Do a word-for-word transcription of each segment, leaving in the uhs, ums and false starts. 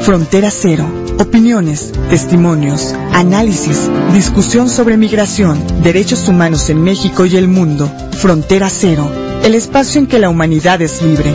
Frontera Cero. Opiniones, testimonios, análisis, discusión sobre migración, derechos humanos en México y el mundo. Frontera Cero. El espacio en que la humanidad es libre.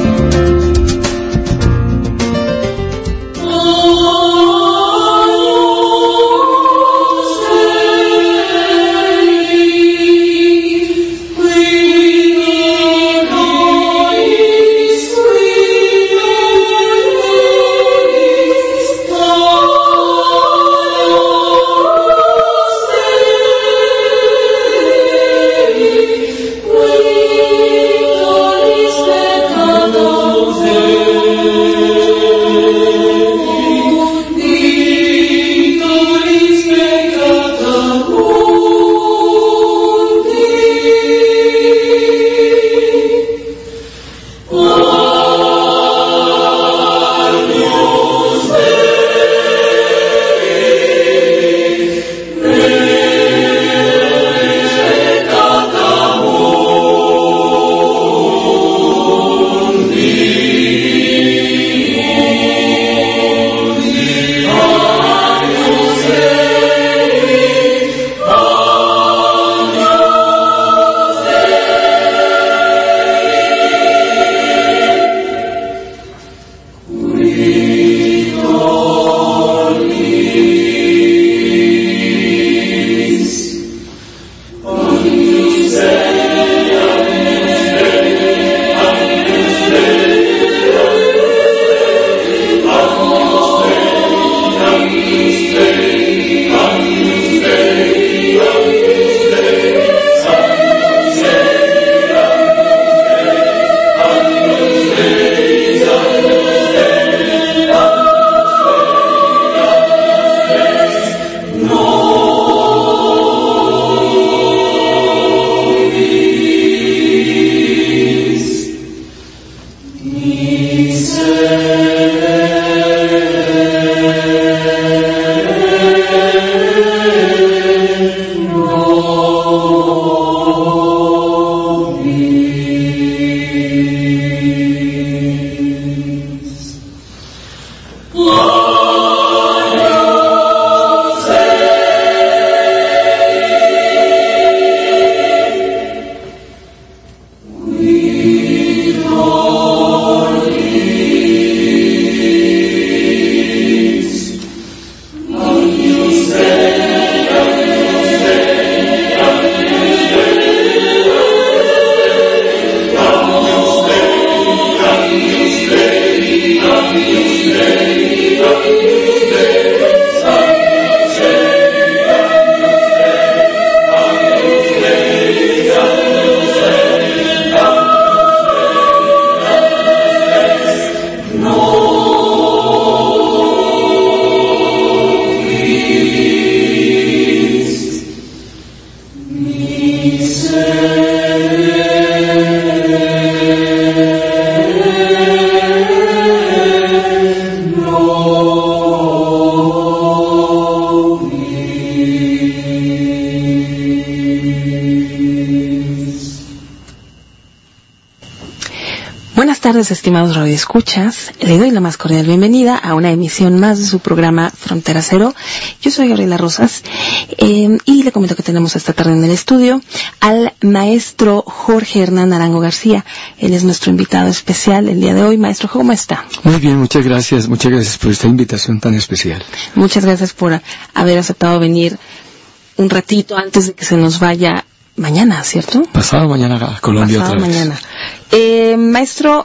Buenas tardes, estimados radioescuchas. Le doy la más cordial bienvenida a una emisión más de su programa Frontera Cero. Yo soy Gabriela Rosas eh, y le comento que tenemos esta tarde en el estudio al maestro Jorge Hernán Arango García. Él es nuestro invitado especial el día de hoy. Maestro, ¿cómo está? Muy bien, muchas gracias. Muchas gracias por esta invitación tan especial. Muchas gracias por haber aceptado venir un ratito antes de que se nos vaya mañana, ¿cierto? Pasado mañana a Colombia Pasado otra vez. mañana. Eh, maestro,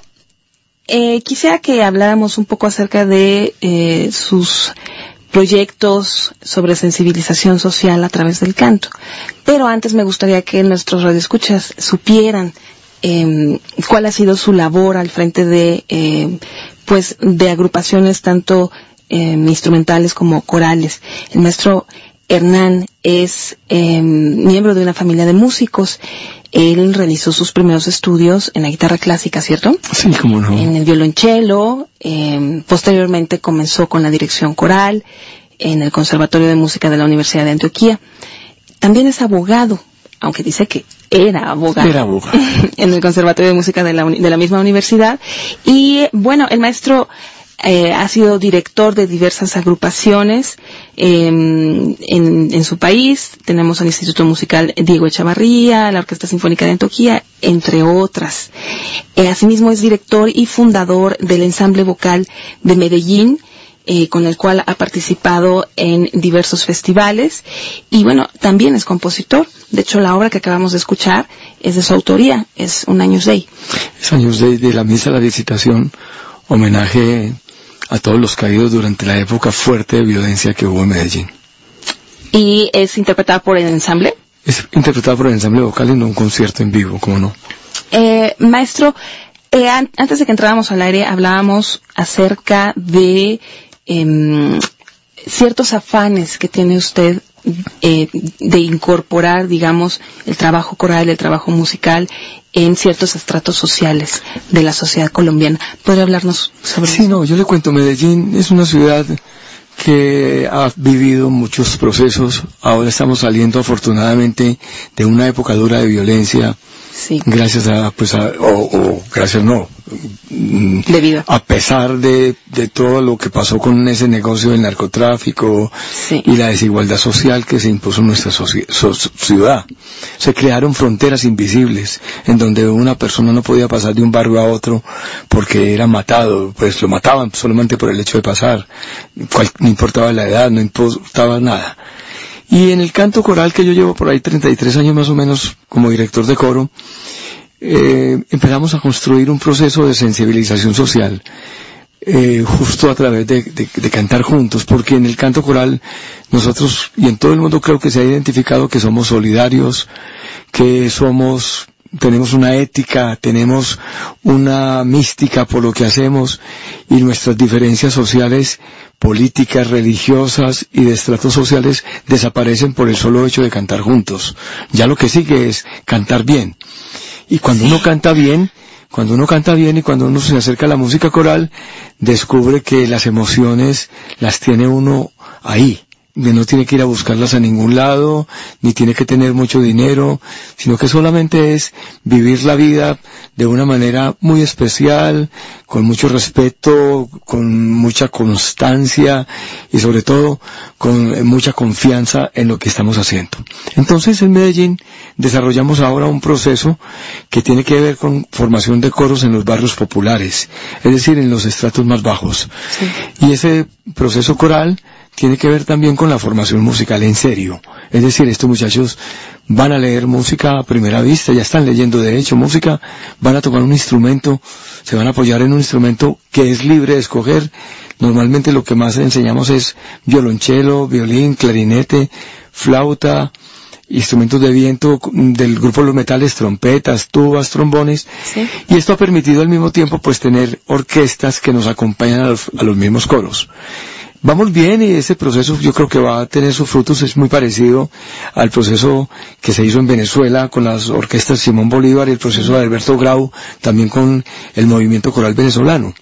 eh, quisiera que habláramos un poco acerca de eh, sus proyectos sobre sensibilización social a través del canto. Pero antes me gustaría que nuestros radioescuchas supieran eh, cuál ha sido su labor al frente de, eh, pues, de agrupaciones tanto eh, instrumentales como corales. El maestro Hernán es eh, miembro de una familia de músicos. Él realizó sus primeros estudios en la guitarra clásica, ¿cierto? Sí, cómo no. En el violonchelo. Eh, posteriormente comenzó con la dirección coral en el Conservatorio de Música de la Universidad de Antioquia. También es abogado, aunque dice que era abogado. Era abogado. En el Conservatorio de Música de la, de la misma universidad. Y bueno, el maestro eh, ha sido director de diversas agrupaciones eh, en, en su país. Tenemos al Instituto Musical Diego Echavarría, la Orquesta Sinfónica de Antioquia, entre otras. Eh, asimismo es director y fundador del Ensamble Vocal de Medellín, Eh, con el cual ha participado en diversos festivales, y bueno, también es compositor. De hecho, la obra que acabamos de escuchar es de su autoría, es un Agnus Dei. Es Agnus Dei de la Misa de la Visitación, homenaje a todos los caídos durante la época fuerte de violencia que hubo en Medellín. ¿Y es interpretada por el ensamble? Es interpretada por el ensamble vocal en un concierto en vivo, ¿cómo no? Eh, maestro, eh, an- antes de que entráramos al aire hablábamos acerca de Eh, ciertos afanes que tiene usted eh, de incorporar, digamos, el trabajo coral, el trabajo musical en ciertos estratos sociales de la sociedad colombiana. ¿Podría hablarnos sobre sí, eso? Sí, no, yo le cuento, Medellín es una ciudad que ha vivido muchos procesos. Ahora estamos saliendo afortunadamente de una época dura de violencia. Sí. Gracias a, pues a, o, o gracias no, Debido. a pesar de, de todo lo que pasó con ese negocio del narcotráfico, sí, y la desigualdad social que se impuso en nuestra soci- so- ciudad. Se crearon fronteras invisibles en donde una persona no podía pasar de un barrio a otro porque era matado, pues lo mataban solamente por el hecho de pasar, cual, no importaba la edad, no importaba nada. Y en el canto coral, que yo llevo por ahí treinta y tres años más o menos como director de coro, eh, empezamos a construir un proceso de sensibilización social, eh, justo a través de, de, de cantar juntos, porque en el canto coral nosotros, y en todo el mundo creo que se ha identificado que somos solidarios, que somos, tenemos una ética, tenemos una mística por lo que hacemos, y nuestras diferencias sociales, políticas, religiosas y de estratos sociales desaparecen por el solo hecho de cantar juntos. Ya lo que sigue es cantar bien. Y cuando uno canta bien, cuando uno canta bien y cuando uno se acerca a la música coral, descubre que las emociones las tiene uno ahí. No tiene que ir a buscarlas a ningún lado, ni tiene que tener mucho dinero, sino que solamente es vivir la vida de una manera muy especial, con mucho respeto, con mucha constancia y sobre todo con mucha confianza en lo que estamos haciendo. Entonces en Medellín desarrollamos ahora un proceso que tiene que ver con formación de coros en los barrios populares, es decir, en los estratos más bajos. Sí. Y ese proceso coral tiene que ver también con la formación musical en serio. Es decir, estos muchachos van a leer música a primera vista, ya están leyendo de hecho música, van a tomar un instrumento, se van a apoyar en un instrumento que es libre de escoger. Normalmente lo que más enseñamos es violonchelo, violín, clarinete, flauta, instrumentos de viento del grupo de los metales, trompetas, tubas, trombones, sí. Y esto ha permitido al mismo tiempo pues tener orquestas que nos acompañan a los, a los mismos coros. Vamos bien y ese proceso yo creo que va a tener sus frutos, es muy parecido al proceso que se hizo en Venezuela con las orquestas Simón Bolívar y el proceso de Alberto Grau, también con el movimiento coral venezolano.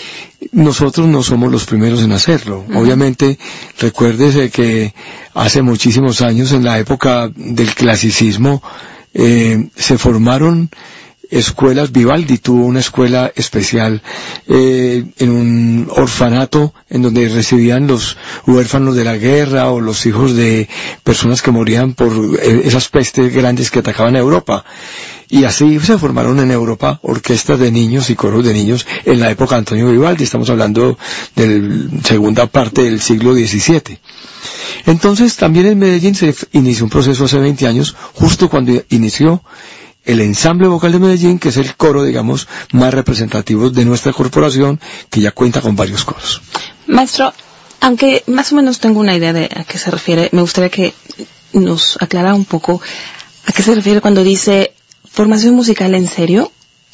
Nosotros no somos los primeros en hacerlo. Uh-huh. Obviamente, recuérdese que hace muchísimos años, en la época del clasicismo, eh, se formaron escuelas. Vivaldi tuvo una escuela especial eh, en un orfanato en donde recibían los huérfanos de la guerra o los hijos de personas que morían por eh, esas pestes grandes que atacaban a Europa. Y así se formaron en Europa orquestas de niños y coros de niños en la época de Antonio Vivaldi. Estamos hablando de la segunda parte del siglo diecisiete. Entonces también en Medellín se inició un proceso hace veinte años, justo cuando inició el Ensamble Vocal de Medellín, que es el coro, digamos, más representativo de nuestra corporación, que ya cuenta con varios coros. Maestro, aunque más o menos tengo una idea de a qué se refiere, me gustaría que nos aclarara un poco a qué se refiere cuando dice formación musical en serio,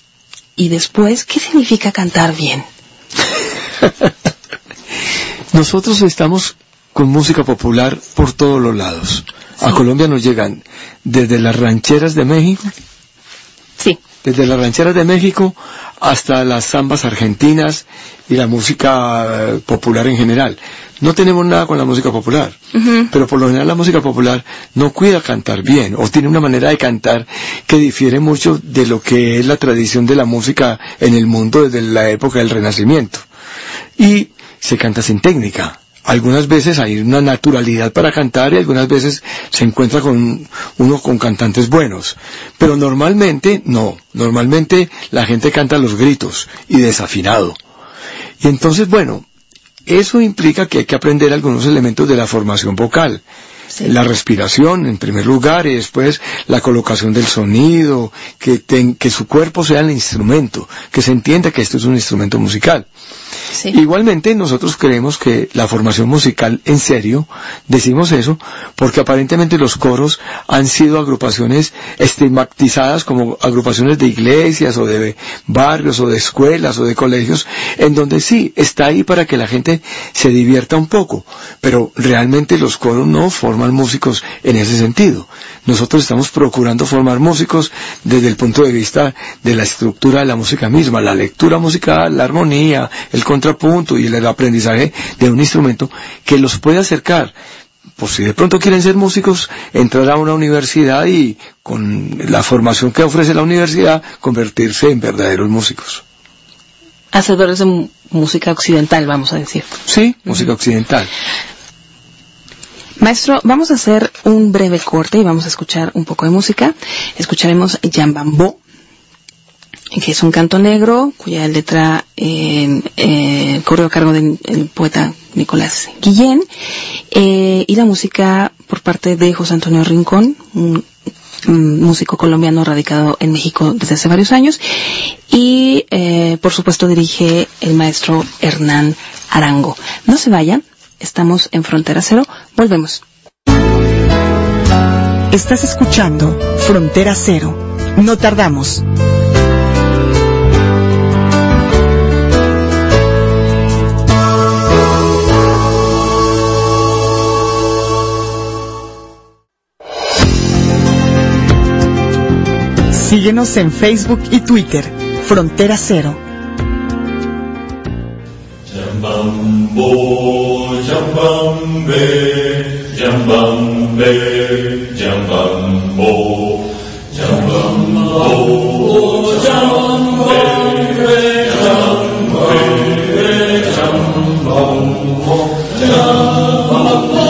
y después, ¿qué significa cantar bien? Nosotros estamos con música popular por todos los lados. Sí. A Colombia nos llegan desde las rancheras de México, sí, desde las rancheras de México hasta las zambas argentinas y la música eh, popular en general. No tenemos nada con la música popular, uh-huh. Pero por lo general la música popular no cuida cantar bien, o tiene una manera de cantar que difiere mucho de lo que es la tradición de la música en el mundo desde la época del Renacimiento. y se canta sin técnica. Algunas veces hay una naturalidad para cantar y algunas veces se encuentra con uno con cantantes buenos. Pero normalmente, no. Normalmente la gente canta a los gritos y desafinado. Y entonces, bueno, eso implica que hay que aprender algunos elementos de la formación vocal. Sí. La respiración en primer lugar y después la colocación del sonido, que, ten, que su cuerpo sea el instrumento, que se entienda que esto es un instrumento musical. Sí. Igualmente nosotros creemos que la formación musical en serio, decimos eso, porque aparentemente los coros han sido agrupaciones estigmatizadas como agrupaciones de iglesias o de barrios o de escuelas o de colegios, en donde sí, está ahí para que la gente se divierta un poco, pero realmente los coros no forman músicos en ese sentido. Nosotros estamos procurando formar músicos desde el punto de vista de la estructura de la música misma, la lectura musical, la armonía, el contrapunto y el aprendizaje de un instrumento que los puede acercar. Pues si de pronto quieren ser músicos, entrar a una universidad y con la formación que ofrece la universidad, convertirse en verdaderos músicos. Hacedores de música occidental, vamos a decir. Sí, música occidental. Maestro, vamos a hacer un breve corte y vamos a escuchar un poco de música. Escucharemos Yambambó, que es un canto negro, cuya letra eh, eh, corre a cargo del poeta Nicolás Guillén, eh, y la música por parte de José Antonio Rincón, un, un músico colombiano radicado en México desde hace varios años, y eh, por supuesto dirige el maestro Hernán Arango. No se vayan. Estamos en Frontera Cero. Volvemos. Estás escuchando Frontera Cero. No tardamos. Síguenos en Facebook y Twitter. Frontera Cero. Yambambo, yambambe, yambambe, yambambo, yambambo, yambambe, yambambe, yambambo, yambambo,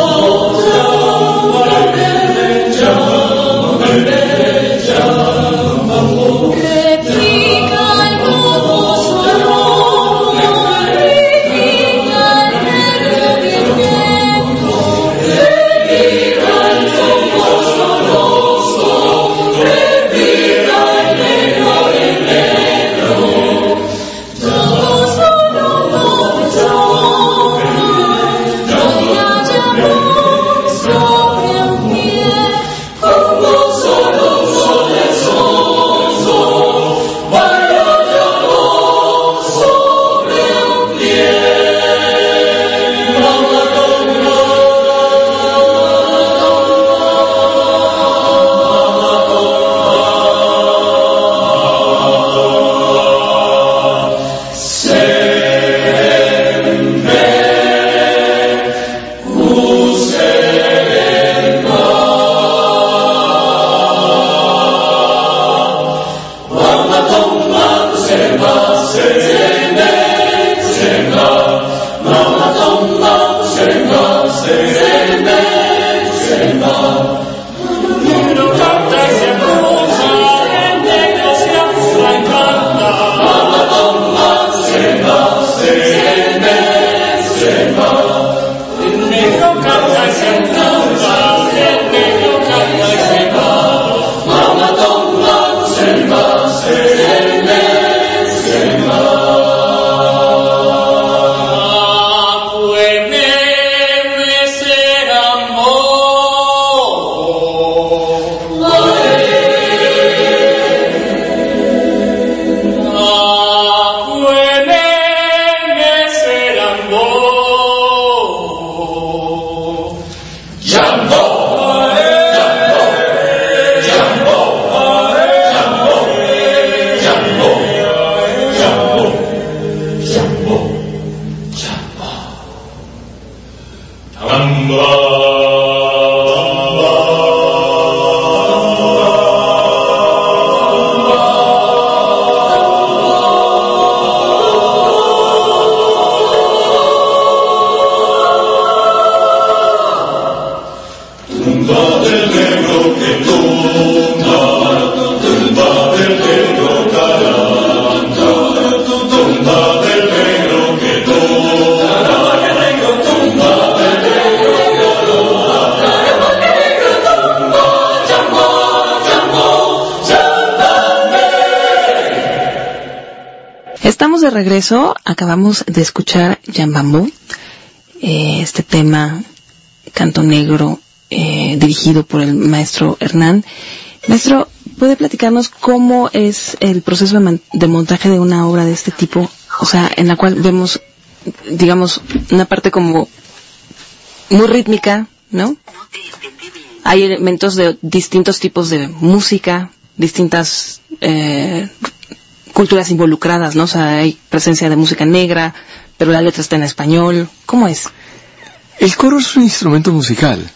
de regreso. Acabamos de escuchar Yambambó, eh, este tema canto negro eh, dirigido por el maestro Hernán. Maestro, ¿puede platicarnos cómo es el proceso de, man- de montaje de una obra de este tipo? O sea, en la cual vemos, digamos, una parte como muy rítmica, ¿no? Hay elementos de distintos tipos de música, distintas eh, culturas involucradas, ¿no? O sea, hay presencia de música negra, pero la letra está en español. ¿Cómo es? El coro es un instrumento musical.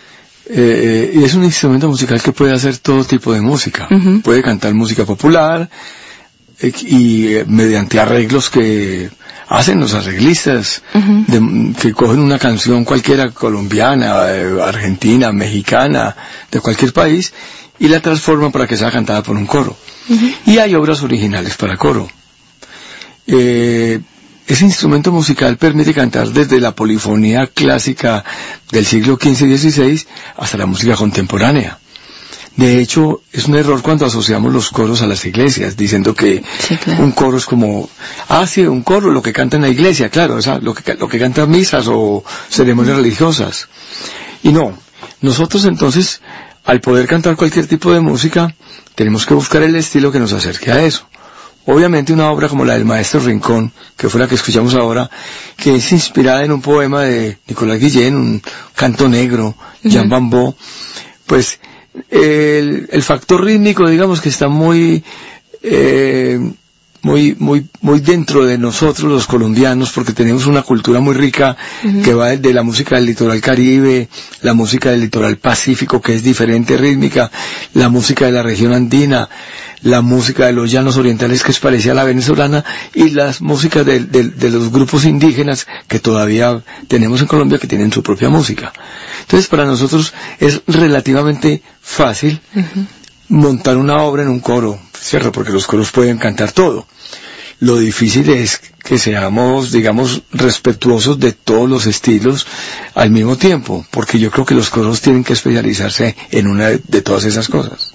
Eh, y es un instrumento musical que puede hacer todo tipo de música. Uh-huh. Puede cantar música popular eh, y eh, mediante arreglos que hacen los arreglistas, uh-huh. de, que cogen una canción cualquiera, colombiana, eh, argentina, mexicana, de cualquier país, y la transforman para que sea cantada por un coro. Uh-huh. Y hay obras originales para coro. Eh, Ese instrumento musical permite cantar desde la polifonía clásica del siglo quince y dieciséis hasta la música contemporánea. De hecho, es un error cuando asociamos los coros a las iglesias, diciendo que sí, claro. un coro es como, ah, sí, un coro, lo que canta en la iglesia, claro, o sea, lo que, lo que cantan misas o ceremonias religiosas. Y no, nosotros entonces, al poder cantar cualquier tipo de música, tenemos que buscar el estilo que nos acerque a eso. Obviamente una obra como la del maestro Rincón, que fue la que escuchamos ahora, que es inspirada en un poema de Nicolás Guillén, un canto negro, uh-huh. Yambambó, pues el, el factor rítmico, digamos que está muy, eh, muy, muy, muy dentro de nosotros los colombianos, porque tenemos una cultura muy rica uh-huh. que va desde la música del litoral caribe, la música del litoral pacífico, que es diferente rítmica, la música de la región andina, la música de los llanos orientales, que es parecida a la venezolana, y las músicas de, de, de los grupos indígenas que todavía tenemos en Colombia, que tienen su propia música. Entonces, para nosotros es relativamente fácil uh-huh. montar una obra en un coro, ¿cierto? Porque los coros pueden cantar todo. Lo difícil es que seamos, digamos, respetuosos de todos los estilos al mismo tiempo, porque yo creo que los coros tienen que especializarse en una de, de todas esas cosas.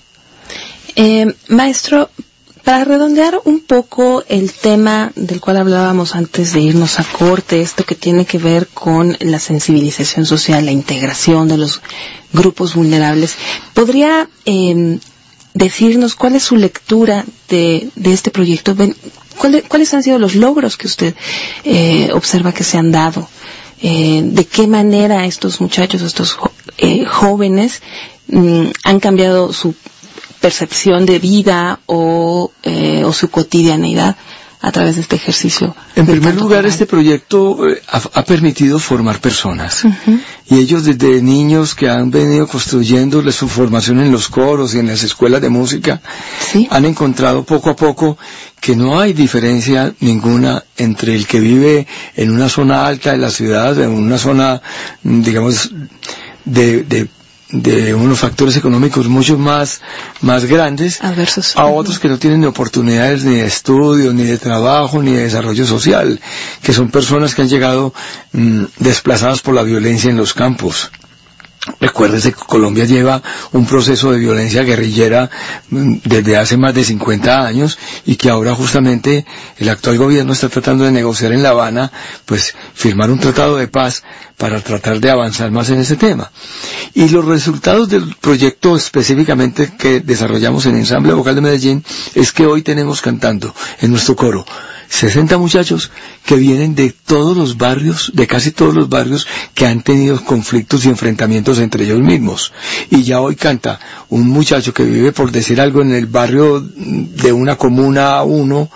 Eh, maestro, para redondear un poco el tema del cual hablábamos antes de irnos a corte, esto que tiene que ver con la sensibilización social, la integración de los grupos vulnerables, ¿podría eh, decirnos cuál es su lectura de, de este proyecto? ¿Cuál, ¿Cuáles han sido los logros que usted eh, observa que se han dado? Eh, ¿De qué manera estos muchachos, estos jo- eh, jóvenes mm, han cambiado su percepción de vida o, eh, o su cotidianeidad a través de este ejercicio? En primer lugar, coral. Este proyecto eh, ha, ha permitido formar personas. Uh-huh. Y ellos desde niños que han venido construyendo su formación en los coros y en las escuelas de música, ¿sí? han encontrado poco a poco que no hay diferencia ninguna entre el que vive en una zona alta de la ciudad, en una zona, digamos, de... de de unos factores económicos mucho más más grandes Adversos. a otros que no tienen ni oportunidades ni de estudio, ni de trabajo, ni de desarrollo social, que son personas que han llegado mmm, desplazadas por la violencia en los campos. Recuérdese que Colombia lleva un proceso de violencia guerrillera mmm, desde hace más de cincuenta años y que ahora justamente el actual gobierno está tratando de negociar en La Habana, pues firmar un tratado de paz para tratar de avanzar más en ese tema. Y los resultados del proyecto específicamente que desarrollamos en Ensamble Vocal de Medellín es que hoy tenemos cantando en nuestro coro sesenta muchachos que vienen de todos los barrios, de casi todos los barrios que han tenido conflictos y enfrentamientos entre ellos mismos. Y ya hoy canta un muchacho que vive, por decir algo, en el barrio de una comuna uno,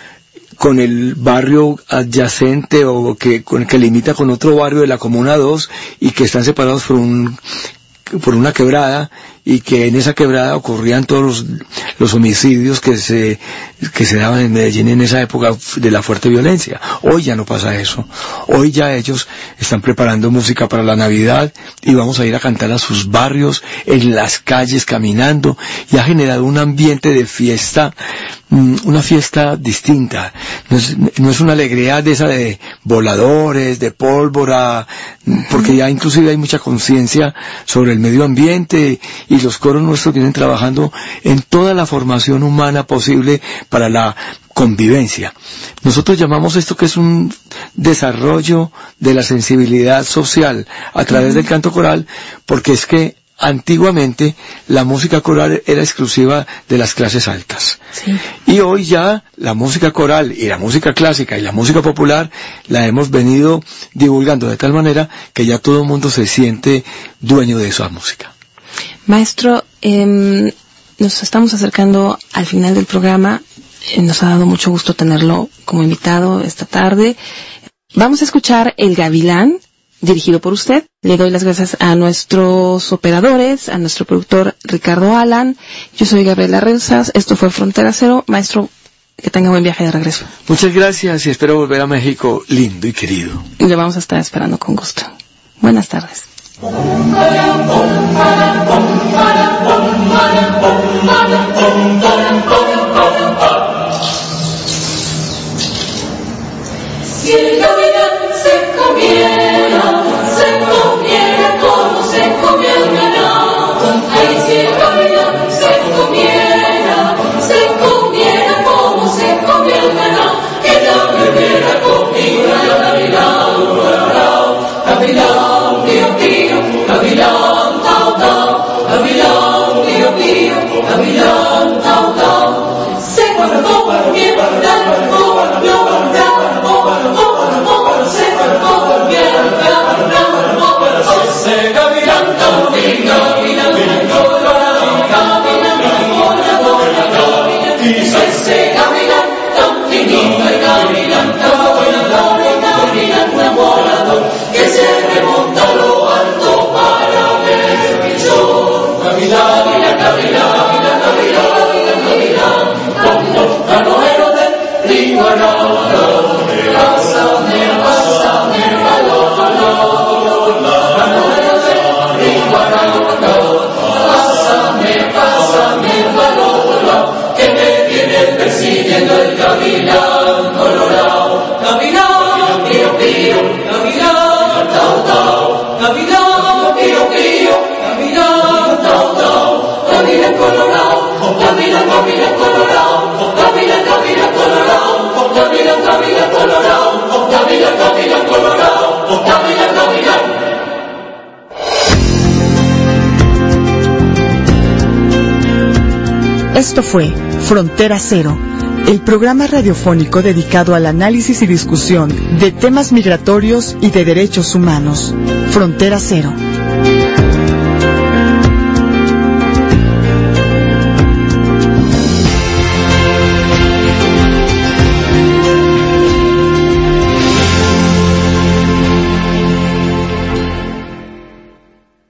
con el barrio adyacente o que, con, que limita con otro barrio de la comuna dos y que están separados por un por una quebrada, y que en esa quebrada ocurrían todos los, los homicidios que se que se daban en Medellín en esa época de la fuerte violencia. Hoy ya no pasa eso. Hoy ya ellos están preparando música para la Navidad y vamos a ir a cantar a sus barrios, en las calles, caminando, y ha generado un ambiente de fiesta, una fiesta distinta. No es, no es una alegría de esa de voladores, de pólvora, porque ya inclusive hay mucha conciencia sobre el medio ambiente, y y los coros nuestros vienen trabajando en toda la formación humana posible para la convivencia. Nosotros llamamos esto que es un desarrollo de la sensibilidad social a través del canto coral, porque es que antiguamente la música coral era exclusiva de las clases altas. Sí. Y hoy ya la música coral y la música clásica y la música popular la hemos venido divulgando de tal manera que ya todo el mundo se siente dueño de esa música. Maestro, eh, nos estamos acercando al final del programa. Eh, nos ha dado mucho gusto tenerlo como invitado esta tarde. Vamos a escuchar El Gavilán, dirigido por usted. Le doy las gracias a nuestros operadores, a nuestro productor Ricardo Alan. Yo soy Gabriela Rosas. Esto fue Frontera Cero. Maestro, que tenga buen viaje de regreso. Muchas gracias y espero volver a México lindo y querido. Y le vamos a estar esperando con gusto. Buenas tardes. Si el gavilán se comiera, se comiera como se comió el ganado. Ay, si el gavilán se comiera, se comiera como se comió el ganado. Que ya me hubiera comido el gavilán, gavilán, pío, pío, gavilán, tau, tau, gavilán, pío, pío, gavilán, tau, tau. Se guardó, guardó, guardó, guardó, guardó. Ese gavilán tan lindo, gavilán colorado, gavilán colorado, ese gavilán tan lindo, gavilán colorado, gavilán enamorado, que se remonta a lo alto para ver el sol. Gavilán, gavilán, gavilán, gavilán, gavilán, como canoero del río Arao, pásame, pásame, valor, valor. Pásame, pásame, valor, que me viene persiguiendo el gavilán colorado. Gavilán, pío, pío, gavilán, tau, tau, gavilán, pío, pío, gavilán, tau, tau, gavilán colorado, gavilán, gavilán colorado, gavilán, gavilán colorado, gavilán, gavilán colorado, gavilán, gavilán colorado, gavilán, gavilán. Esto fue Frontera Cero, el programa radiofónico dedicado al análisis y discusión de temas migratorios y de derechos humanos. Frontera Cero.